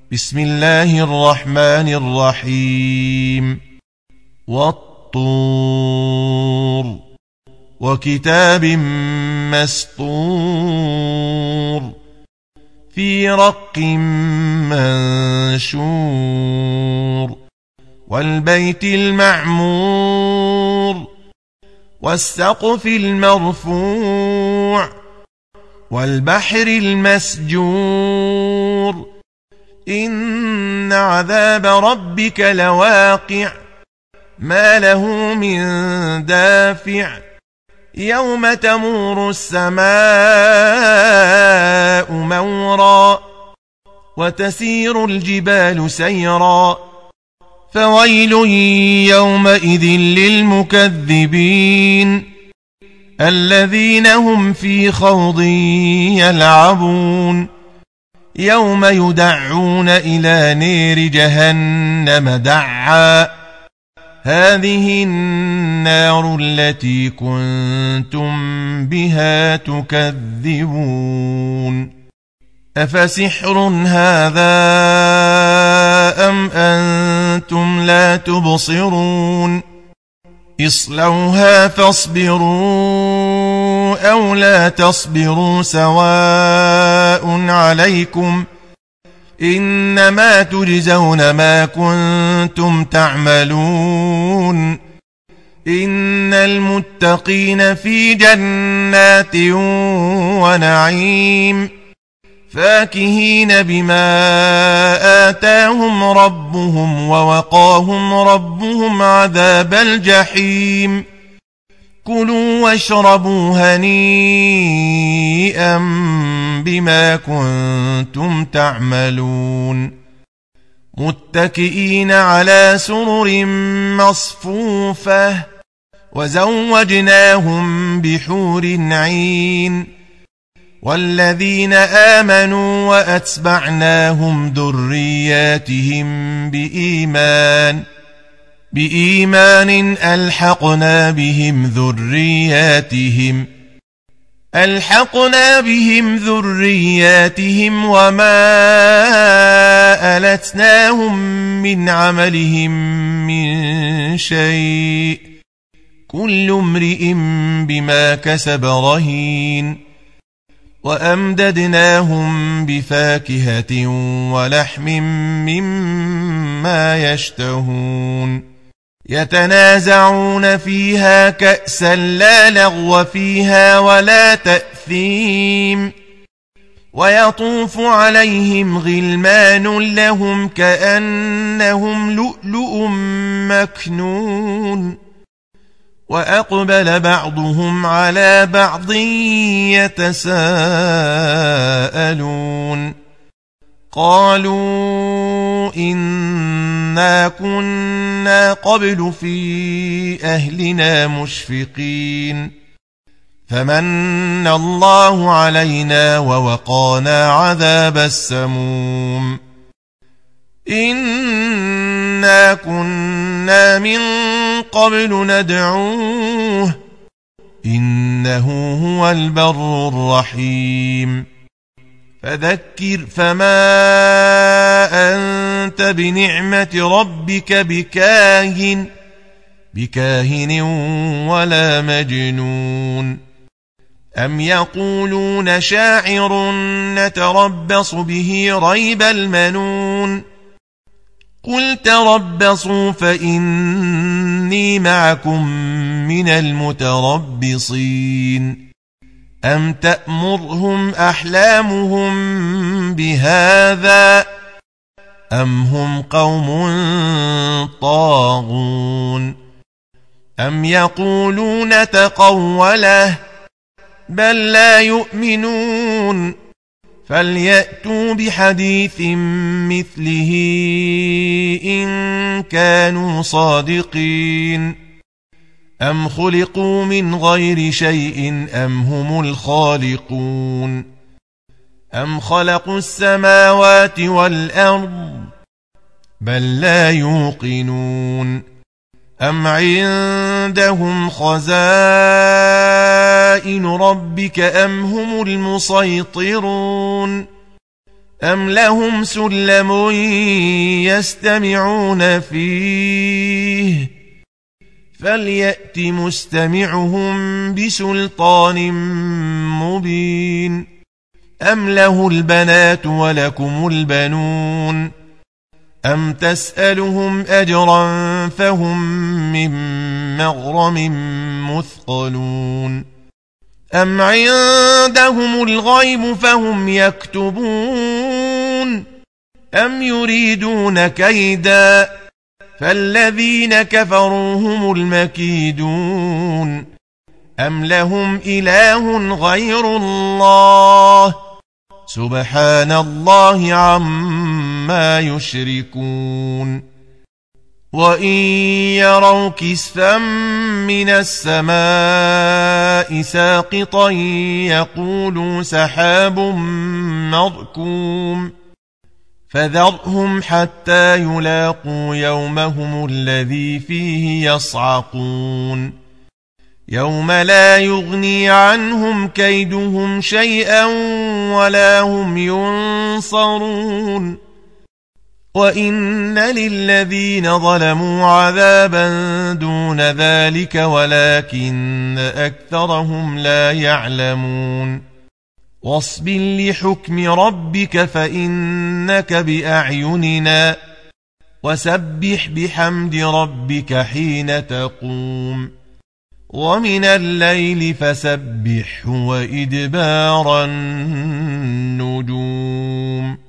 بسم الله الرحمن الرحيم والطور وكتاب مسطور في رق منشور والبيت المعمور والسقف المرفوع والبحر المسجور إن عذاب ربك لواقع ما له من دافع يوم تمور السماء مورا وتسير الجبال سيرا فويل يومئذ للمكذبين الذين هم في خوض يلعبون يوم يدعون إلى نير جهنم دعا هذه النار التي كنتم بها تكذبون أفسحر هذا أم أنتم لا تبصرون اصلوها فاصبروا أو لا تصبروا سواء عليكم إنما تجزون ما كنتم تعملون إن المتقين في جنات ونعيم فاكهين بما آتاهم ربهم ووقاهم ربهم عذاب الجحيم كلوا واشربوا هنيئا بما كنتم تعملون متكئين على سرر مصفوفة وزوجناهم بحور عين والذين آمنوا وأتبعناهم ذرياتهم بإيمان ألحقنا بهم ذرياتهم وما ألتناهم من عملهم من شيء كل امرئ بما كسب رهين وأمددناهم بفاكهة ولحم مما يشتهون يتنازعون فيها كأسا لا لغو فيها ولا تأثيم ويطوف عليهم غلمان لهم كأنهم لؤلؤ مكنون وأقبل بعضهم على بعض يتساءلون قالوا إنا كنا قبل في أهلنا مشفقين فمن الله علينا ووقانا عذاب السموم إنا كنا من قبل ندعوه إنه هو البر الرحيم فذكر فما أنت بنعمة ربك بكاهن ولا مجنون أم يقولون شاعر نتربص به ريب المنون قل تربصوا فإني معكم من المتربصين أم تأمرهم أحلامهم بهذا أم هم قوم طاغون أم يقولون تقوله بل لا يؤمنون فليأتوا بحديث مثله إن كانوا صادقين أم خلقوا من غير شيء أم هم الخالقون أم خلقوا السماوات والأرض بل لا يوقنون أم عندهم خزائن ربك أم هم المسيطرون أم لهم سلم يستمعون فيه فليأت مستمعهم بسلطان مبين أم له البنات ولكم البنون أم تسألهم أجرا فهم من مغرم مثقلون أم عندهم الغيب فهم يكتبون أم يريدون كيدا فالذين كفروا هم المكيدون أم لهم إله غير الله سبحان الله عما يشركون وإن يروا كسفا من السماء ساقطا يقولوا سحاب مركوم فذرهم حتى يلاقوا يومهم الذي فيه يصعقون يوم لا يغني عنهم كيدهم شيئا ولا هم ينصرون وإن للذين ظلموا عذابا دون ذلك ولكن أكثرهم لا يعلمون واصبر لحكم ربك فإنك بأعيننا وسبح بحمد ربك حين تقوم ومن الليل فسبحه وإدبار النجوم